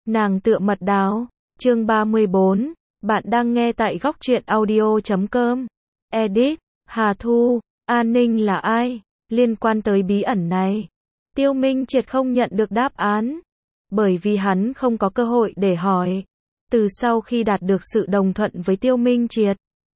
Nàng tựa mật đào. Chương 34. Bạn đang nghe tại góc truyện audio.com. Edit. Hà Thu. An Ninh là ai? Liên quan tới bí ẩn này, Tiêu Minh Triệt không nhận được đáp án, bởi vì hắn không có cơ hội để hỏi. Từ sau khi đạt được sự đồng thuận với Tiêu Minh Triệt,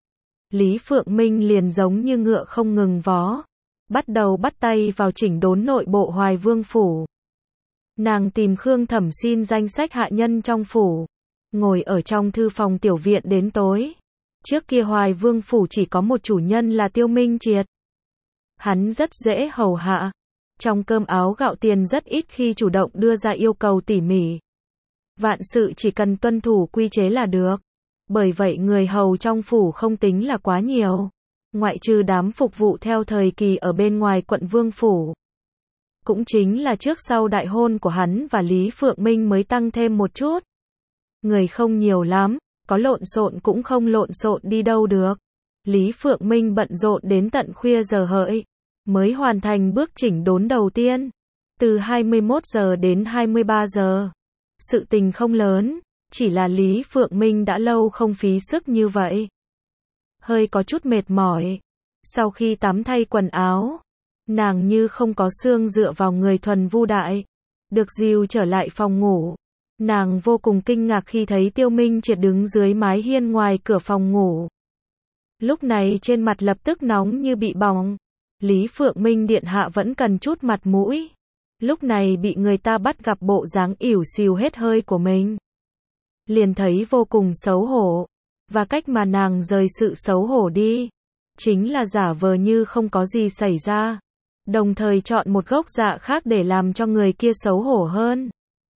Lý Phượng Minh liền giống như ngựa không ngừng vó, bắt đầu bắt tay vào chỉnh đốn nội bộ Hoài Vương phủ. Nàng tìm Khương Thẩm xin danh sách hạ nhân trong phủ, ngồi ở trong thư phòng tiểu viện đến tối. Trước kia Hoài Vương phủ chỉ có một chủ nhân là Tiêu Minh Triệt. Hắn rất dễ hầu hạ, trong cơm áo gạo tiền rất ít khi chủ động đưa ra yêu cầu tỉ mỉ. Vạn sự chỉ cần tuân thủ quy chế là được. Bởi vậy người hầu trong phủ không tính là quá nhiều, ngoại trừ đám phục vụ theo thời kỳ ở bên ngoài quận Vương phủ. Cũng chính là trước sau đại hôn của hắn và Lý Phượng Minh mới tăng thêm một chút. Người không nhiều lắm, có lộn xộn cũng không lộn xộn đi đâu được. Lý Phượng Minh bận rộn đến tận khuya giờ hợi, mới hoàn thành bước chỉnh đốn đầu tiên. Từ 21 giờ đến 23 giờ. Sự tình không lớn, chỉ là Lý Phượng Minh đã lâu không phí sức như vậy. Hơi có chút mệt mỏi. Sau khi tắm thay quần áo, nàng như không có xương dựa vào người thuần vu đại, được dìu trở lại phòng ngủ. Nàng vô cùng kinh ngạc khi thấy Tiêu Minh Triệt đứng dưới mái hiên ngoài cửa phòng ngủ. Lúc này trên mặt lập tức nóng như bị bỏng. Lý Phượng Minh điện hạ vẫn cần chút mặt mũi. Lúc này bị người ta bắt gặp bộ dáng ỉu xìu hết hơi của mình, liền thấy vô cùng xấu hổ. Và cách mà nàng rời sự xấu hổ đi, chính là giả vờ như không có gì xảy ra, đồng thời chọn một gốc dạ khác để làm cho người kia xấu hổ hơn.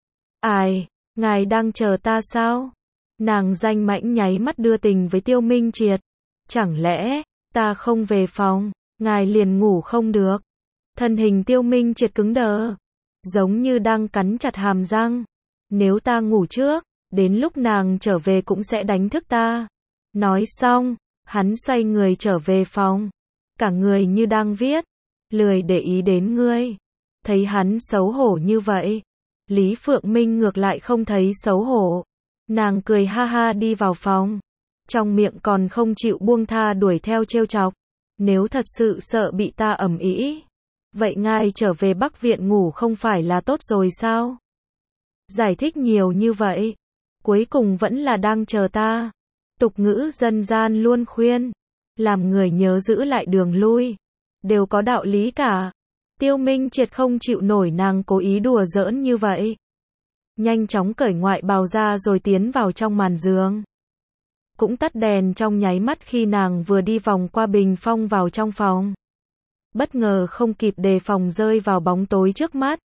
Ai, ngài đang chờ ta sao? Nàng danh mãnh nháy mắt đưa tình với Tiêu Minh Triệt. Chẳng lẽ, ta không về phòng, ngài liền ngủ không được? Thân hình Tiêu Minh Triệt cứng đờ, giống như đang cắn chặt hàm răng. Nếu ta ngủ trước, đến lúc nàng trở về cũng sẽ đánh thức ta. Nói xong, hắn xoay người trở về phòng, cả người như đang viết, lười để ý đến ngươi. Thấy hắn xấu hổ như vậy, Lý Phượng Minh ngược lại không thấy xấu hổ. Nàng cười ha ha đi vào phòng, trong miệng còn không chịu buông tha đuổi theo trêu chọc. Nếu thật sự sợ bị ta ầm ĩ, vậy ngài trở về Bắc Viện ngủ không phải là tốt rồi sao? Giải thích nhiều như vậy, cuối cùng vẫn là đang chờ ta. Tục ngữ dân gian luôn khuyên, làm người nhớ giữ lại đường lui, đều có đạo lý cả. Tiêu Minh Triệt không chịu nổi nàng cố ý đùa giỡn như vậy, nhanh chóng cởi ngoại bào ra rồi tiến vào trong màn giường. Cũng tắt đèn trong nháy mắt khi nàng vừa đi vòng qua bình phong vào trong phòng. Bất ngờ không kịp đề phòng rơi vào bóng tối trước mắt.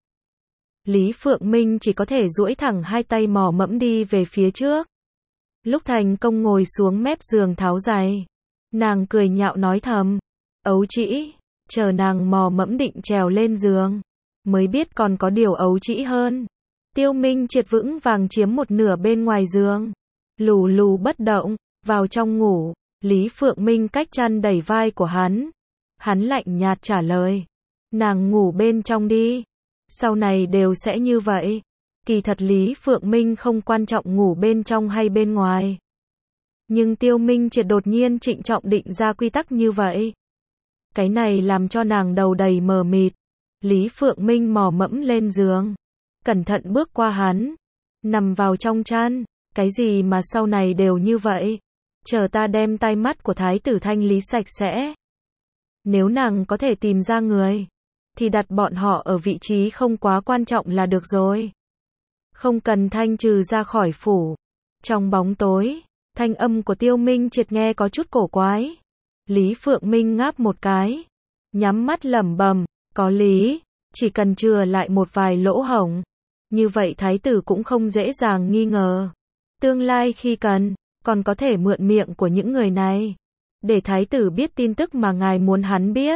Lý Phượng Minh chỉ có thể duỗi thẳng hai tay mò mẫm đi về phía trước. Lúc thành công ngồi xuống mép giường tháo giày, nàng cười nhạo nói thầm, ấu trĩ. Chờ nàng mò mẫm định trèo lên giường, mới biết còn có điều ấu trĩ hơn. Tiêu Minh Triệt vững vàng chiếm một nửa bên ngoài giường, lù lù bất động, vào trong ngủ. Lý Phượng Minh cách chăn đẩy vai của hắn. Hắn lạnh nhạt trả lời, nàng ngủ bên trong đi, sau này đều sẽ như vậy. Kỳ thật Lý Phượng Minh không quan trọng ngủ bên trong hay bên ngoài, nhưng Tiêu Minh Triệt đột nhiên trịnh trọng định ra quy tắc như vậy, cái này làm cho nàng đầu đầy mờ mịt. Lý Phượng Minh mò mẫm lên giường, cẩn thận bước qua hắn, nằm vào trong chăn. Cái gì mà sau này đều như vậy? Chờ ta đem tai mắt của thái tử thanh lý sạch sẽ. Nếu nàng có thể tìm ra người, thì đặt bọn họ ở vị trí không quá quan trọng là được rồi. Không cần thanh trừ ra khỏi phủ. Trong bóng tối, thanh âm của Tiêu Minh Triệt nghe có chút cổ quái. Lý Phượng Minh ngáp một cái, nhắm mắt lẩm bẩm, có lý, chỉ cần chừa lại một vài lỗ hổng, như vậy thái tử cũng không dễ dàng nghi ngờ. Tương lai khi cần, còn có thể mượn miệng của những người này, để thái tử biết tin tức mà ngài muốn hắn biết.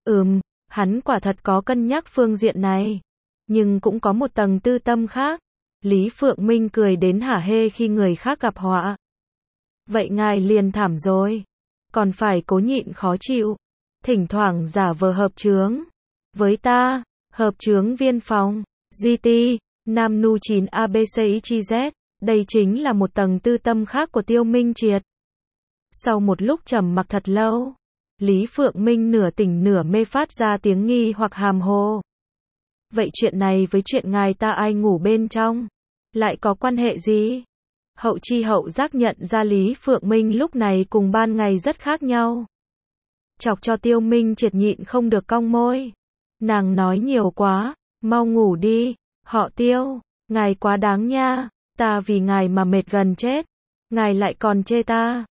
Hắn quả thật có cân nhắc phương diện này, nhưng cũng có một tầng tư tâm khác. Lý Phượng Minh cười đến hả hê khi người khác gặp họa. Vậy ngài liền thảm rồi, còn phải cố nhịn khó chịu, thỉnh thoảng giả vờ hợp chướng với ta, hợp chướng viên phòng, GT, Nam Nu 9 ABCIZ, đây chính là một tầng tư tâm khác của Tiêu Minh Triệt. Sau một lúc trầm mặc thật lâu, Lý Phượng Minh nửa tỉnh nửa mê phát ra tiếng nghi hoặc hàm hồ. Vậy chuyện này với chuyện ngài ta ai ngủ bên trong, lại có quan hệ gì? Hậu chi hậu giác nhận ra Lý Phượng Minh lúc này cùng ban ngày rất khác nhau. Chọc cho Tiêu Minh Triệt nhịn không được cong môi. Nàng nói nhiều quá, mau ngủ đi, họ Tiêu, ngài quá đáng nha, ta vì ngài mà mệt gần chết, ngài lại còn chê ta.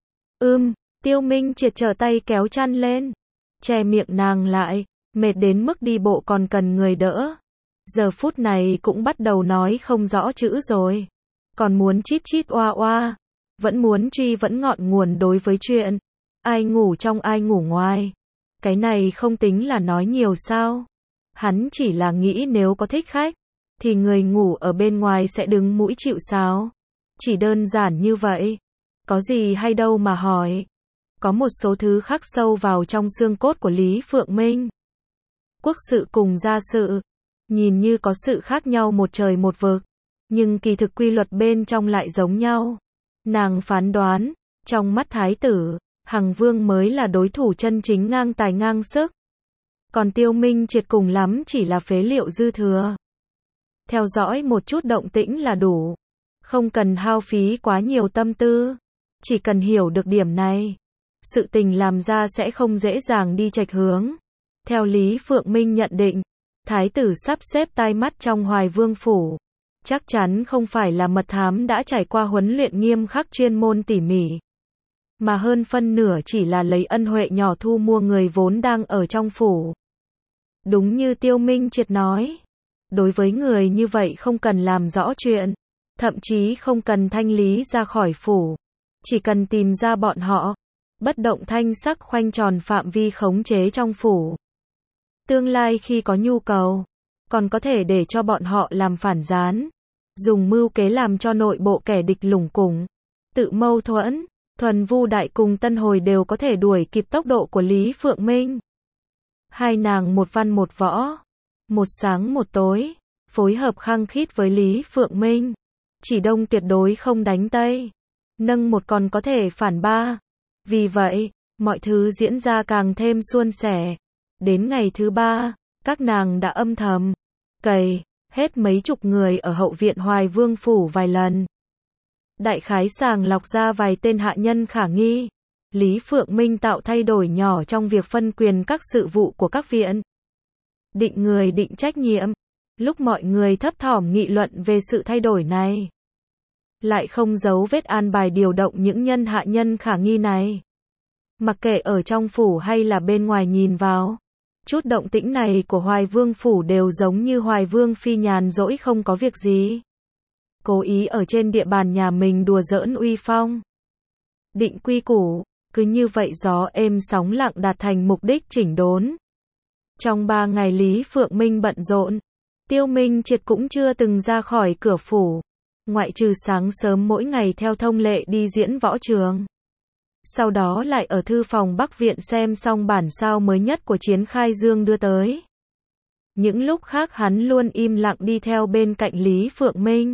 Tiêu Minh Triệt trở tay kéo chăn lên, che miệng nàng lại, mệt đến mức đi bộ còn cần người đỡ. Giờ phút này cũng bắt đầu nói không rõ chữ rồi, còn muốn chít chít oa oa, vẫn muốn truy vẫn ngọn nguồn đối với chuyện ai ngủ trong ai ngủ ngoài. Cái này không tính là nói nhiều sao? Hắn chỉ là nghĩ nếu có thích khách, thì người ngủ ở bên ngoài sẽ đứng mũi chịu sào. Chỉ đơn giản như vậy. Có gì hay đâu mà hỏi. Có một số thứ khắc sâu vào trong xương cốt của Lý Phượng Minh. Quốc sự cùng gia sự, nhìn như có sự khác nhau một trời một vực, nhưng kỳ thực quy luật bên trong lại giống nhau. Nàng phán đoán, trong mắt thái tử, Hằng Vương mới là đối thủ chân chính ngang tài ngang sức. Còn Tiêu Minh Triệt cùng lắm chỉ là phế liệu dư thừa. Theo dõi một chút động tĩnh là đủ. Không cần hao phí quá nhiều tâm tư. Chỉ cần hiểu được điểm này, sự tình làm ra sẽ không dễ dàng đi chệch hướng. Theo Lý Phượng Minh nhận định, thái tử sắp xếp tai mắt trong Hoài Vương phủ. Chắc chắn không phải là mật thám đã trải qua huấn luyện nghiêm khắc chuyên môn tỉ mỉ, mà hơn phân nửa chỉ là lấy ân huệ nhỏ thu mua người vốn đang ở trong phủ. Đúng như Tiêu Minh Triệt nói, đối với người như vậy không cần làm rõ chuyện, thậm chí không cần thanh lý ra khỏi phủ, chỉ cần tìm ra bọn họ, bất động thanh sắc khoanh tròn phạm vi khống chế trong phủ. Tương lai khi có nhu cầu, còn có thể để cho bọn họ làm phản gián, dùng mưu kế làm cho nội bộ kẻ địch lủng củng, tự mâu thuẫn. Thuần Vu Đại cùng Tân Hồi đều có thể đuổi kịp tốc độ của Lý Phượng Minh. Hai nàng một văn một võ, một sáng một tối, phối hợp khăng khít với Lý Phượng Minh. Chỉ đông tuyệt đối không đánh tây, nâng một còn có thể phản ba. Vì vậy, mọi thứ diễn ra càng thêm suôn sẻ. Đến ngày thứ ba, các nàng đã âm thầm cày hết mấy chục người ở hậu viện Hoài Vương phủ vài lần. Đại khái sàng lọc ra vài tên hạ nhân khả nghi. Lý Phượng Minh tạo thay đổi nhỏ trong việc phân quyền các sự vụ của các viện. Định người định trách nhiệm. Lúc mọi người thấp thỏm nghị luận về sự thay đổi này, lại không giấu vết an bài điều động những nhân hạ nhân khả nghi này. Mặc kệ ở trong phủ hay là bên ngoài nhìn vào, chút động tĩnh này của Hoài Vương phủ đều giống như Hoài Vương phi nhàn rỗi không có việc gì, cố ý ở trên địa bàn nhà mình đùa giỡn uy phong. Định quy củ, cứ như vậy gió êm sóng lặng đạt thành mục đích chỉnh đốn. Trong 3 ngày Lý Phượng Minh bận rộn, Tiêu Minh Triệt cũng chưa từng ra khỏi cửa phủ, ngoại trừ sáng sớm mỗi ngày theo thông lệ đi diễn võ trường. Sau đó lại ở thư phòng Bắc Viện xem xong bản sao mới nhất của Chiến Khai Dương đưa tới. Những lúc khác hắn luôn im lặng đi theo bên cạnh Lý Phượng Minh.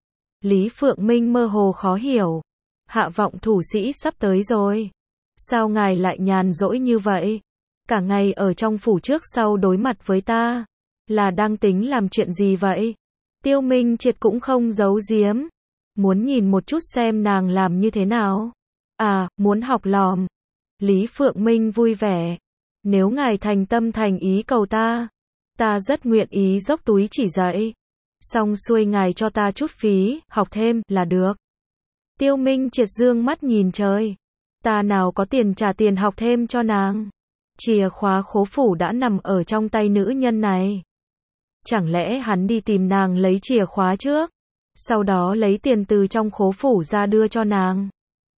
Lý Phượng Minh mơ hồ khó hiểu. Hạ vọng thủ sĩ sắp tới rồi. Sao ngài lại nhàn rỗi như vậy? Cả ngày ở trong phủ trước sau đối mặt với ta. Là đang tính làm chuyện gì vậy? Tiêu Minh Triệt cũng không giấu giếm. Muốn nhìn một chút xem nàng làm như thế nào. À, muốn học lòm. Lý Phượng Minh vui vẻ. Nếu ngài thành tâm thành ý cầu ta, ta rất nguyện ý dốc túi chỉ dạy. Xong xuôi ngài cho ta chút phí, học thêm, là được. Tiêu Minh Triệt dương mắt nhìn trời. Ta nào có tiền trả tiền học thêm cho nàng. Chìa khóa khố phủ đã nằm ở trong tay nữ nhân này. Chẳng lẽ hắn đi tìm nàng lấy chìa khóa trước, sau đó lấy tiền từ trong khố phủ ra đưa cho nàng.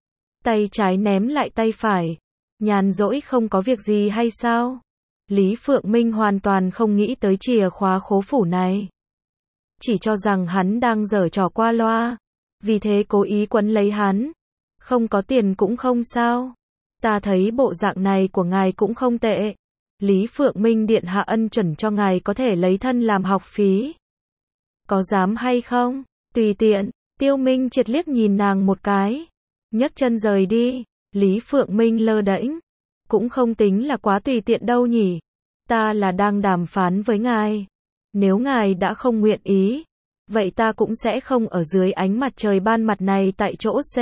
Tay trái ném lại tay phải. Nhàn rỗi không có việc gì hay sao? Lý Phượng Minh hoàn toàn không nghĩ tới chìa khóa khố phủ này. Chỉ cho rằng hắn đang giở trò qua loa. Vì thế cố ý quấn lấy hắn. Không có tiền cũng không sao. Ta thấy bộ dạng này của ngài cũng không tệ. Lý Phượng Minh điện hạ ân chuẩn cho ngài có thể lấy thân làm học phí. có dám hay không? Tùy tiện, Tiêu Minh Triệt liếc nhìn nàng một cái, nhấc chân rời đi. Lý Phượng Minh lơ đễnh, cũng không tính là quá tùy tiện đâu nhỉ. Ta là đang đàm phán với ngài. Nếu ngài đã không nguyện ý, vậy ta cũng sẽ không ở dưới ánh mặt trời ban mặt này tại chỗ C.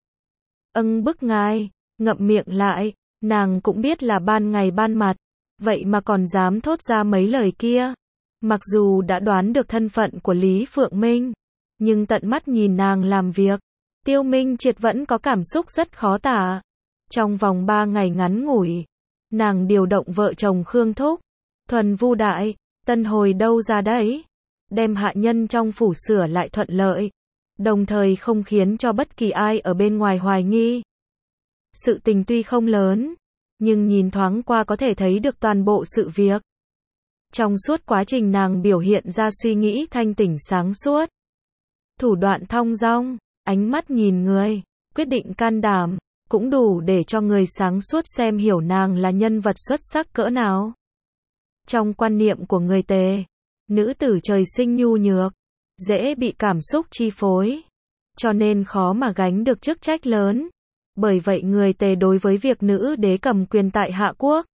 Bức ngài, ngậm miệng lại, nàng cũng biết là ban ngày ban mặt, vậy mà còn dám thốt ra mấy lời kia. Mặc dù đã đoán được thân phận của Lý Phượng Minh, nhưng tận mắt nhìn nàng làm việc, Tiêu Minh Triệt vẫn có cảm xúc rất khó tả. Trong vòng 3 ngày ngắn ngủi, nàng điều động vợ chồng Khương Thúc, Thuần Vu Đại, Tân Hồi đâu ra đấy, đem hạ nhân trong phủ sửa lại thuận lợi, đồng thời không khiến cho bất kỳ ai ở bên ngoài hoài nghi. Sự tình tuy không lớn, nhưng nhìn thoáng qua có thể thấy được toàn bộ sự việc. Trong suốt quá trình nàng biểu hiện ra suy nghĩ thanh tỉnh sáng suốt, thủ đoạn thong dong, ánh mắt nhìn người, quyết định can đảm, cũng đủ để cho người sáng suốt xem hiểu nàng là nhân vật xuất sắc cỡ nào. Trong quan niệm của người Tề, nữ tử trời sinh nhu nhược, dễ bị cảm xúc chi phối, cho nên khó mà gánh được chức trách lớn. Bởi vậy người Tề đối với việc nữ đế cầm quyền tại Hạ Quốc,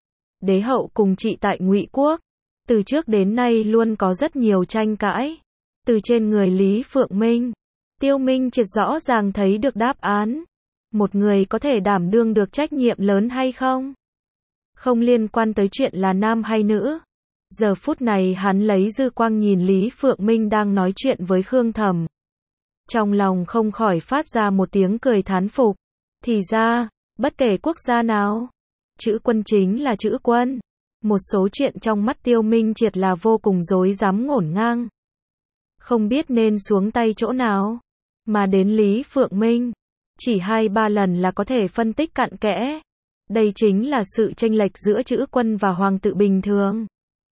đế hậu cùng trị tại Ngụy Quốc, từ trước đến nay luôn có rất nhiều tranh cãi. Từ trên người Lý Phượng Minh, Tiêu Minh Triệt rõ ràng thấy được đáp án. Một người có thể đảm đương được trách nhiệm lớn hay không? Không liên quan tới chuyện là nam hay nữ. Giờ phút này hắn lấy dư quang nhìn Lý Phượng Minh đang nói chuyện với Khương Thẩm. Trong lòng không khỏi phát ra một tiếng cười thán phục. Thì ra, bất kể quốc gia nào, chữ quân chính là chữ quân. Một số chuyện trong mắt Tiêu Minh Triệt là vô cùng rối rắm ngổn ngang. Không biết nên xuống tay chỗ nào. Mà đến Lý Phượng Minh, chỉ 2-3 lần là có thể phân tích cặn kẽ. Đây chính là sự chênh lệch giữa chữ quân và hoàng tự bình thường.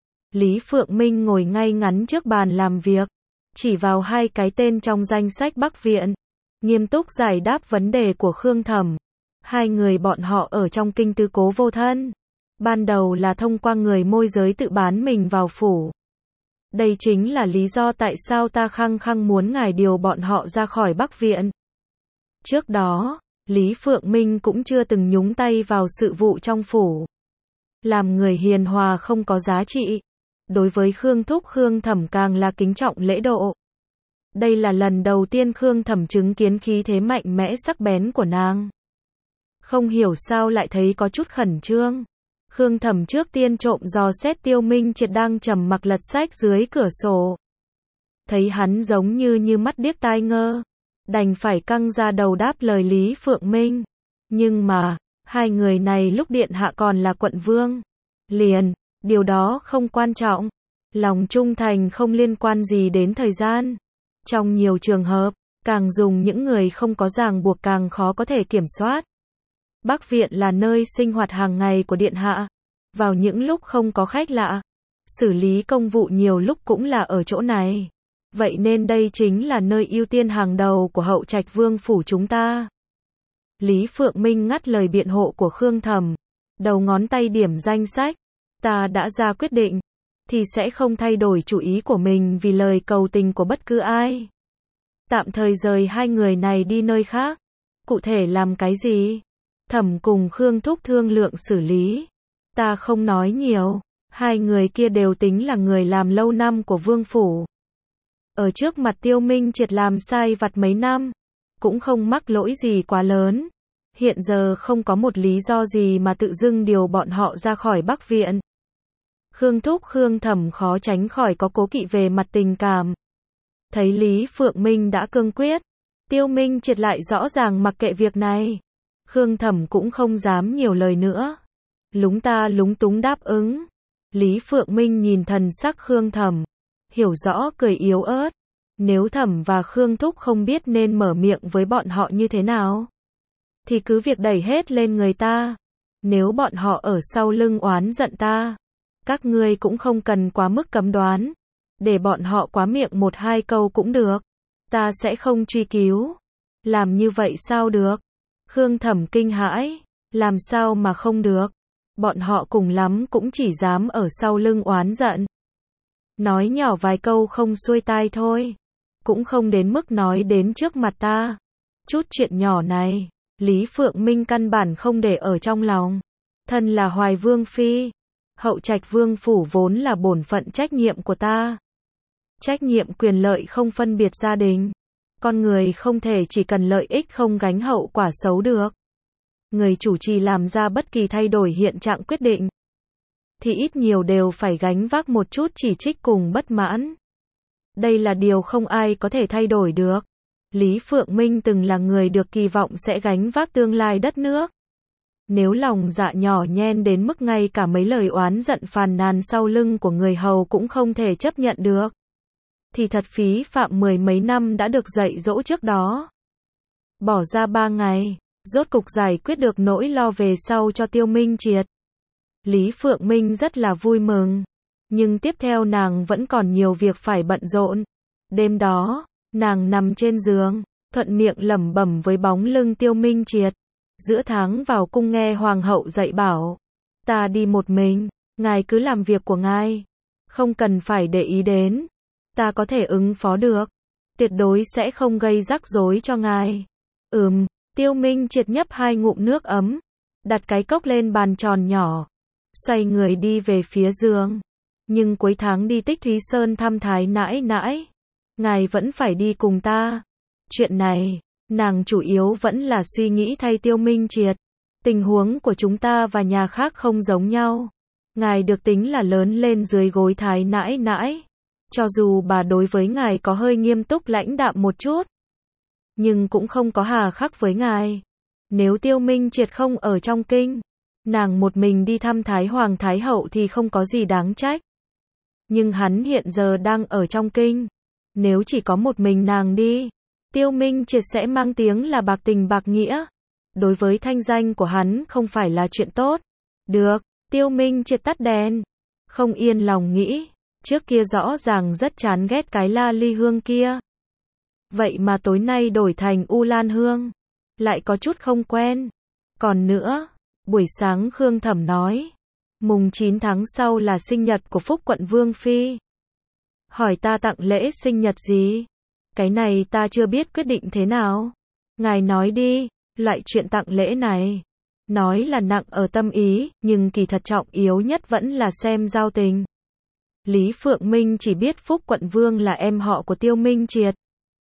Lý Phượng Minh ngồi ngay ngắn trước bàn làm việc, chỉ vào 2 cái tên trong danh sách Bắc Viện, nghiêm túc giải đáp vấn đề của Khương Thẩm. 2 người bọn họ ở trong kinh tứ cố vô thân. Ban đầu là thông qua người môi giới tự bán mình vào phủ. Đây chính là lý do tại sao ta khăng khăng muốn ngài điều bọn họ ra khỏi Bắc Viện. Trước đó, Lý Phượng Minh cũng chưa từng nhúng tay vào sự vụ trong phủ. Làm người hiền hòa không có giá trị. Đối với Khương Thúc Khương Thẩm càng là kính trọng lễ độ. Đây là lần đầu tiên Khương Thẩm chứng kiến khí thế mạnh mẽ sắc bén của nàng. Không hiểu sao lại thấy có chút khẩn trương. Khương Thẩm trước tiên trộm dò xét Tiêu Minh Triệt đang trầm mặc lật sách dưới cửa sổ. Thấy hắn giống như mắt điếc tai ngơ, đành phải căng ra đầu đáp lời Lý Phượng Minh. Nhưng mà, 2 người này lúc điện hạ còn là quận vương. Liền, điều đó không quan trọng. Lòng trung thành không liên quan gì đến thời gian. Trong nhiều trường hợp, càng dùng những người không có ràng buộc càng khó có thể kiểm soát. Bắc Viện là nơi sinh hoạt hàng ngày của điện hạ. Vào những lúc không có khách lạ, xử lý công vụ nhiều lúc cũng là ở chỗ này. Vậy nên đây chính là nơi ưu tiên hàng đầu của hậu trạch vương phủ chúng ta. Lý Phượng Minh ngắt lời biện hộ của Khương Thẩm, đầu ngón tay điểm danh sách. Ta đã ra quyết định, thì sẽ không thay đổi chủ ý của mình vì lời cầu tình của bất cứ ai. Tạm thời rời 2 người này đi nơi khác. Cụ thể làm cái gì? Thẩm cùng Khương Thúc thương lượng xử lý. Ta không nói nhiều. 2 người kia đều tính là người làm lâu năm của vương phủ. Ở trước mặt Tiêu Minh Triệt làm sai vặt mấy năm, cũng không mắc lỗi gì quá lớn. Hiện giờ không có một lý do gì mà tự dưng điều bọn họ ra khỏi Bắc Viện. Khương Thúc Khương Thẩm khó tránh khỏi có cố kỵ về mặt tình cảm. Thấy Lý Phượng Minh đã cương quyết, Tiêu Minh Triệt lại rõ ràng mặc kệ việc này. Khương Thẩm cũng không dám nhiều lời nữa. Lúng ta lúng túng đáp ứng. Lý Phượng Minh nhìn thần sắc Khương Thẩm, hiểu rõ cười yếu ớt. Nếu Thẩm và Khương Thúc không biết nên mở miệng với bọn họ như thế nào, thì cứ việc đẩy hết lên người ta. Nếu bọn họ ở sau lưng oán giận ta, các ngươi cũng không cần quá mức cấm đoán. Để bọn họ quá miệng 1-2 câu cũng được. Ta sẽ không truy cứu. Làm như vậy sao được? Khương Thẩm kinh hãi. Làm sao mà không được? Bọn họ cùng lắm cũng chỉ dám ở sau lưng oán giận. Nói nhỏ vài câu không xuôi tai thôi. Cũng không đến mức nói đến trước mặt ta. Chút chuyện nhỏ này, Lý Phượng Minh căn bản không để ở trong lòng. Thân là Hoài Vương Phi, hậu trạch vương phủ vốn là bổn phận trách nhiệm của ta. Trách nhiệm quyền lợi không phân biệt gia đình. Con người không thể chỉ cần lợi ích không gánh hậu quả xấu được. Người chủ trì làm ra bất kỳ thay đổi hiện trạng quyết định, thì ít nhiều đều phải gánh vác một chút chỉ trích cùng bất mãn. Đây là điều không ai có thể thay đổi được. Lý Phượng Minh từng là người được kỳ vọng sẽ gánh vác tương lai đất nước. Nếu lòng dạ nhỏ nhen đến mức ngay cả mấy lời oán giận phàn nàn sau lưng của người hầu cũng không thể chấp nhận được, thì thật phí phạm mười mấy năm đã được dạy dỗ trước đó. Bỏ ra 3 ngày, rốt cục giải quyết được nỗi lo về sau cho Tiêu Minh Triệt. Lý Phượng Minh rất là vui mừng, nhưng tiếp theo nàng vẫn còn nhiều việc phải bận rộn. Đêm đó, nàng nằm trên giường, thuận miệng lẩm bẩm với bóng lưng Tiêu Minh Triệt. Giữa tháng vào cung nghe hoàng hậu dạy bảo, ta đi một mình, ngài cứ làm việc của ngài, không cần phải để ý đến, ta có thể ứng phó được, tuyệt đối sẽ không gây rắc rối cho ngài. Tiêu Minh Triệt nhấp 2 ngụm nước ấm, đặt cái cốc lên bàn tròn nhỏ, xoay người đi về phía giường. Nhưng cuối tháng đi Tích Thúy Sơn thăm Thái nãi nãi, ngài vẫn phải đi cùng ta. Chuyện này, nàng chủ yếu vẫn là suy nghĩ thay Tiêu Minh Triệt. Tình huống của chúng ta và nhà khác không giống nhau. Ngài được tính là lớn lên dưới gối Thái nãi nãi. Cho dù bà đối với ngài có hơi nghiêm túc lãnh đạm một chút, nhưng cũng không có hà khắc với ngài. Nếu Tiêu Minh Triệt không ở trong kinh, nàng một mình đi thăm Thái Hoàng Thái Hậu thì không có gì đáng trách. Nhưng hắn hiện giờ đang ở trong kinh. Nếu chỉ có một mình nàng đi, Tiêu Minh Triệt sẽ mang tiếng là bạc tình bạc nghĩa. Đối với thanh danh của hắn không phải là chuyện tốt. Được, Tiêu Minh Triệt tắt đèn. Không yên lòng nghĩ, trước kia rõ ràng rất chán ghét cái La Ly hương kia. Vậy mà tối nay đổi thành U Lan hương, lại có chút không quen. Còn nữa, buổi sáng Khương Thẩm nói, mùng 9 tháng sau là sinh nhật của Phúc Quận Vương Phi. Hỏi ta tặng lễ sinh nhật gì? Cái này ta chưa biết quyết định thế nào. Ngài nói đi, loại chuyện tặng lễ này, nói là nặng ở tâm ý, nhưng kỳ thật trọng yếu nhất vẫn là xem giao tình. Lý Phượng Minh chỉ biết Phúc Quận Vương là em họ của Tiêu Minh Triệt,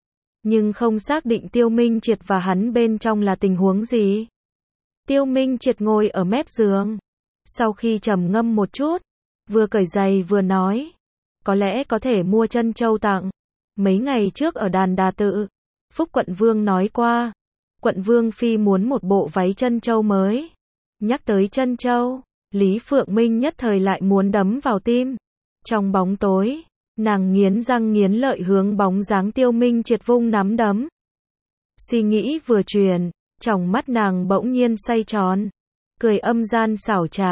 nhưng không xác định Tiêu Minh Triệt và hắn bên trong là tình huống gì. Tiêu Minh Triệt ngồi ở mép giường, sau khi trầm ngâm một chút, vừa cởi giày vừa nói, có lẽ có thể mua trân châu tặng. Mấy ngày trước ở Đàn Đà Tự, Phúc Quận Vương nói qua, Quận Vương Phi muốn một bộ váy trân châu mới. Nhắc tới trân châu, Lý Phượng Minh nhất thời lại muốn đấm vào tim. Trong bóng tối, nàng nghiến răng nghiến lợi hướng bóng dáng Tiêu Minh Triệt vung nắm đấm. Suy nghĩ vừa chuyển, trong mắt nàng bỗng nhiên xoay tròn, cười âm gian xảo trá.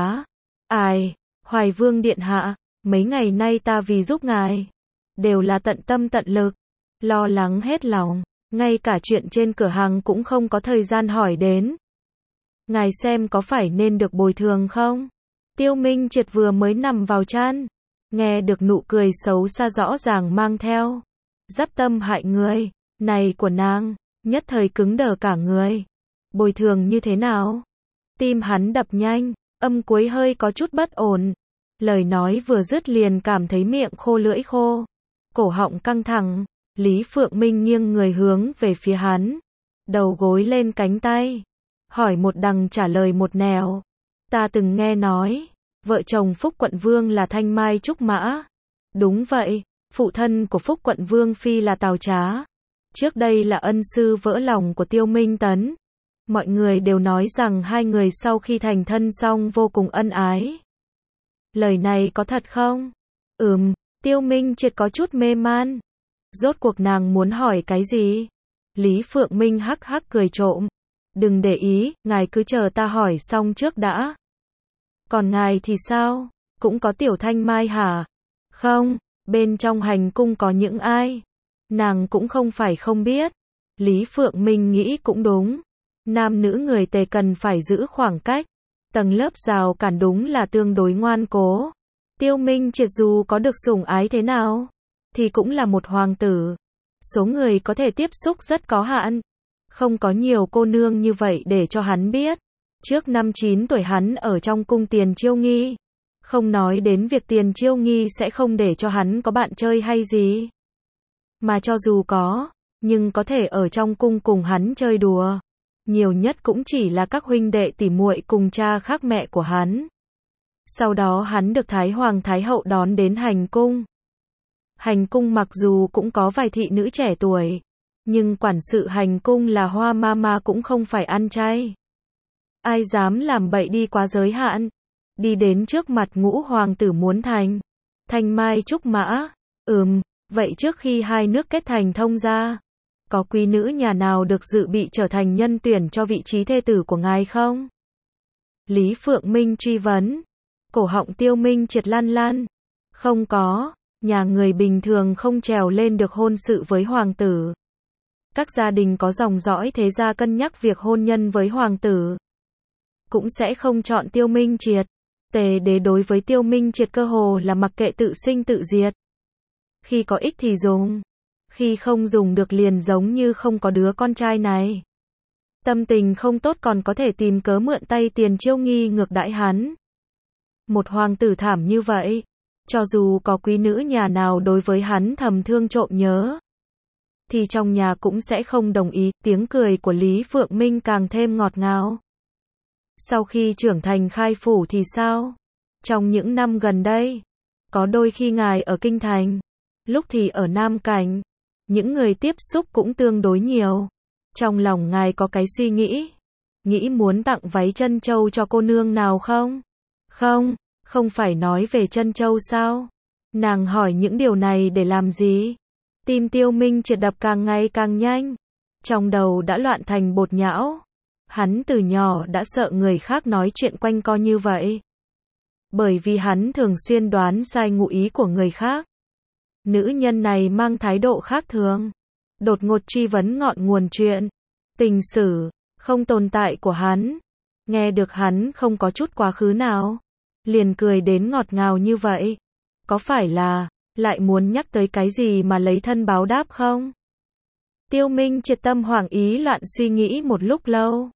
Ai, Hoài Vương điện hạ, mấy ngày nay ta vì giúp ngài, đều là tận tâm tận lực, lo lắng hết lòng, ngay cả chuyện trên cửa hàng cũng không có thời gian hỏi đến. Ngài xem có phải nên được bồi thường không? Tiêu Minh Triệt vừa mới nằm vào chăn, nghe được nụ cười xấu xa rõ ràng mang theo dắp tâm hại người này của nàng, nhất thời cứng đờ cả người. Bồi thường như thế nào? Tim hắn đập nhanh, âm cuối hơi có chút bất ổn. Lời nói vừa dứt liền cảm thấy miệng khô lưỡi khô, cổ họng căng thẳng. Lý Phượng Minh nghiêng người hướng về phía hắn, đầu gối lên cánh tay, hỏi một đằng trả lời một nẻo. Ta từng nghe nói, vợ chồng Phúc Quận Vương là Thanh Mai Trúc Mã. Đúng vậy, phụ thân của Phúc Quận Vương Phi là Tào Trá. Trước đây là ân sư vỡ lòng của Tiêu Minh Tấn. Mọi người đều nói rằng hai người sau khi thành thân xong vô cùng ân ái. Lời này có thật không? Tiêu Minh Triệt có chút mê man. Rốt cuộc nàng muốn hỏi cái gì? Lý Phượng Minh hắc hắc cười trộm. Đừng để ý, ngài cứ chờ ta hỏi xong trước đã. Còn ngài thì sao? Cũng có Tiểu Thanh Mai hả? Không, bên trong hành cung có những ai? Nàng cũng không phải không biết. Lý Phượng Minh nghĩ cũng đúng. Nam nữ người Tề cần phải giữ khoảng cách. Tầng lớp rào cản đúng là tương đối ngoan cố. Tiêu Minh Triệt dù có được sủng ái thế nào, thì cũng là một hoàng tử. Số người có thể tiếp xúc rất có hạn. Không có nhiều cô nương như vậy để cho hắn biết. Trước năm 9 tuổi hắn ở trong cung Tiền Chiêu Nghi. Không nói đến việc Tiền Chiêu Nghi sẽ không để cho hắn có bạn chơi hay gì. Mà cho dù có, nhưng có thể ở trong cung cùng hắn chơi đùa. Nhiều nhất cũng chỉ là các huynh đệ tỉ muội cùng cha khác mẹ của hắn. Sau đó hắn được Thái Hoàng Thái Hậu đón đến hành cung. Hành cung mặc dù cũng có vài thị nữ trẻ tuổi, nhưng quản sự hành cung là Hoa Mama cũng không phải ăn chay. Ai dám làm bậy đi quá giới hạn, đi đến trước mặt Ngũ hoàng tử muốn thành thanh mai trúc mã. Vậy trước khi hai nước kết thành thông gia, có quý nữ nhà nào được dự bị trở thành nhân tuyển cho vị trí thê tử của ngài không? Lý Phượng Minh truy vấn. Cổ họng Tiêu Minh Triệt lăn lăn. Không có, nhà người bình thường không trèo lên được hôn sự với hoàng tử. Các gia đình có dòng dõi thế gia cân nhắc việc hôn nhân với hoàng tử, cũng sẽ không chọn Tiêu Minh Triệt. Tề đế đối với Tiêu Minh Triệt cơ hồ là mặc kệ tự sinh tự diệt. Khi có ích thì dùng, khi không dùng được liền giống như không có đứa con trai này. Tâm tình không tốt còn có thể tìm cớ mượn tay Tiền Chiêu Nghi ngược đãi hắn. Một hoàng tử thảm như vậy, cho dù có quý nữ nhà nào đối với hắn thầm thương trộm nhớ, thì trong nhà cũng sẽ không đồng ý. Tiếng cười của Lý Phượng Minh càng thêm ngọt ngào. Sau khi trưởng thành khai phủ thì sao? Trong những năm gần đây, có đôi khi ngài ở Kinh Thành, lúc thì ở Nam Cảnh, những người tiếp xúc cũng tương đối nhiều. Trong lòng ngài có cái suy nghĩ muốn tặng váy trân châu cho cô nương nào không? Không phải nói về trân châu sao? Nàng hỏi những điều này để làm gì? Tim Tiêu Minh Triệt đập càng ngày càng nhanh. Trong đầu đã loạn thành bột nhão. Hắn từ nhỏ đã sợ người khác nói chuyện quanh co như vậy. Bởi vì hắn thường xuyên đoán sai ngụ ý của người khác. Nữ nhân này mang thái độ khác thường. Đột ngột truy vấn ngọn nguồn chuyện. Tình sử, không tồn tại của hắn. Nghe được hắn không có chút quá khứ nào. Liền cười đến ngọt ngào như vậy. Có phải là, lại muốn nhắc tới cái gì mà lấy thân báo đáp không? Tiêu Minh Triệt tâm hoảng ý loạn suy nghĩ một lúc lâu.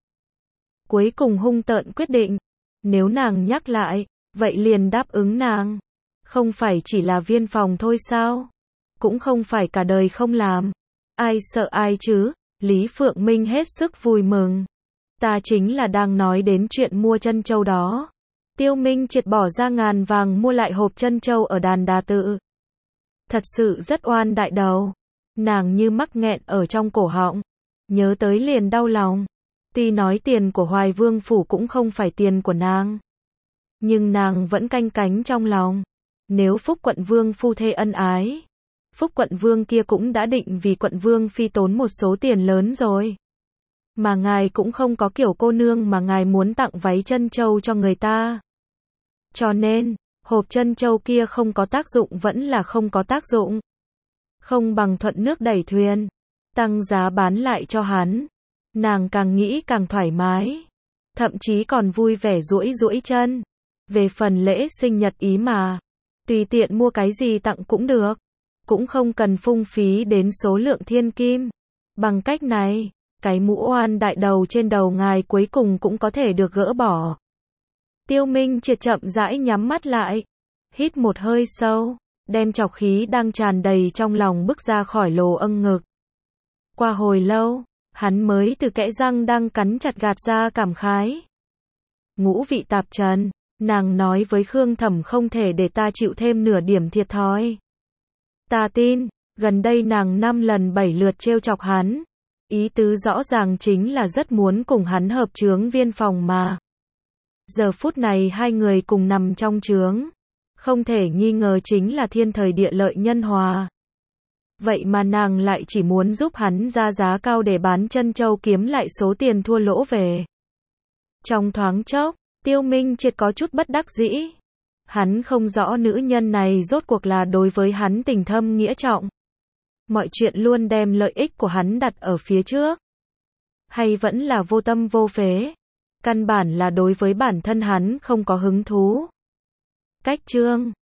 Cuối cùng hung tợn quyết định. Nếu nàng nhắc lại, vậy liền đáp ứng nàng. Không phải chỉ là viên phòng thôi sao? Cũng không phải cả đời không làm. Ai sợ ai chứ? Lý Phượng Minh hết sức vui mừng. Ta chính là đang nói đến chuyện mua trân châu đó. Tiêu Minh Triệt bỏ ra ngàn vàng mua lại hộp trân châu ở đàn đà tự. Thật sự rất oan đại đầu. Nàng như mắc nghẹn ở trong cổ họng. Nhớ tới liền đau lòng. Tuy nói tiền của Hoài Vương phủ cũng không phải tiền của nàng, nhưng nàng vẫn canh cánh trong lòng. Nếu Phúc Quận Vương phu thê ân ái, Phúc Quận Vương kia cũng đã định vì Quận Vương phi tốn một số tiền lớn rồi. Mà ngài cũng không có kiểu cô nương mà ngài muốn tặng váy trân châu cho người ta. Cho nên, hộp trân châu kia không có tác dụng vẫn là không có tác dụng. Không bằng thuận nước đẩy thuyền, tăng giá bán lại cho hắn. Nàng càng nghĩ càng thoải mái, thậm chí còn vui vẻ duỗi chân. Về phần lễ sinh nhật ý mà, tùy tiện mua cái gì tặng cũng được, cũng không cần phung phí đến số lượng thiên kim. Bằng cách này, cái mũ oan đại đầu trên đầu ngài cuối cùng cũng có thể được gỡ bỏ. Tiêu Minh Triệt chậm rãi nhắm mắt lại, hít một hơi sâu, đem trọc khí đang tràn đầy trong lòng bức ra khỏi lồ âng ngực. Qua hồi lâu, hắn mới từ kẽ răng đang cắn chặt gạt ra cảm khái. Ngũ vị tạp trần, nàng nói với Khương Thẩm không thể để ta chịu thêm nửa điểm thiệt thòi. Ta tin, gần đây nàng 5 lần 7 lượt trêu chọc hắn. Ý tứ rõ ràng chính là rất muốn cùng hắn hợp chướng viên phòng mà. Giờ phút này hai người cùng nằm trong chướng. Không thể nghi ngờ chính là thiên thời địa lợi nhân hòa. Vậy mà nàng lại chỉ muốn giúp hắn ra giá cao để bán trân châu kiếm lại số tiền thua lỗ về. Trong thoáng chốc, Tiêu Minh Triệt có chút bất đắc dĩ. Hắn không rõ nữ nhân này rốt cuộc là đối với hắn tình thâm nghĩa trọng. Mọi chuyện luôn đem lợi ích của hắn đặt ở phía trước. Hay vẫn là vô tâm vô phế. Căn bản là đối với bản thân hắn không có hứng thú. Cách chương